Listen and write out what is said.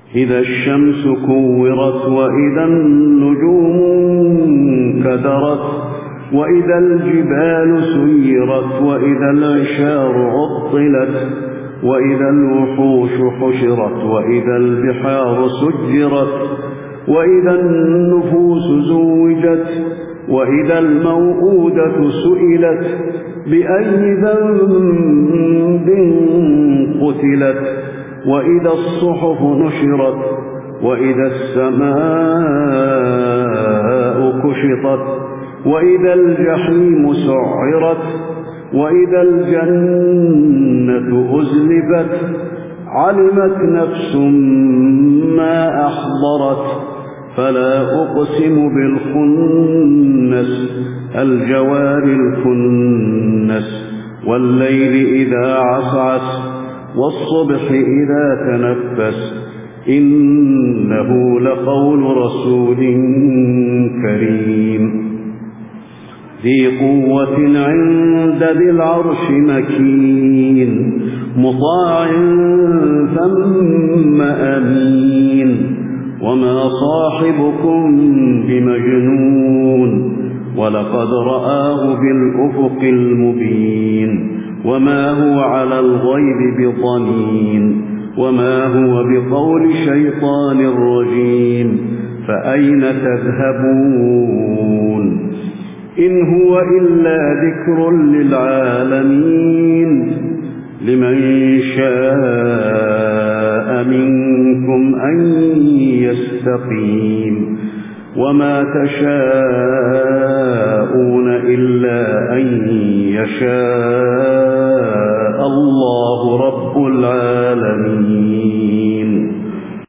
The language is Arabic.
إذا الشمس كورت وإذا النجوم كدرت وإذا الجبال سيرت وإذا العشار عطلت وإذا الوحوش حشرت وإذا البحار سجرت وإذا النفوس زوجت وإذا الموءودة سئلت بأي ذنب قتلت وإذا الصحف نشرت وإذا السماء كشطت وإذا الجحيم سعرت وإذا الجنة أزلفت علمت نفس ما أحضرت فلا أقسم بالخنس الجوار الكنس والليل إذا عسعس والصبح إذا تنفس إنه لقول رسول كريم ذي قوة عند ذي العرش مكين مطاع ثم أمين وما صاحبكم بمجنون ولقد رآه بالأفق المبين وما هو على الغيب بضنين وما هو بقول شيطان رجيم فأين تذهبون إن هو إلا ذكر للعالمين لمن شاء منكم أن يستقيم وما تشاءون إلا أن يشاء الله رب العالمين.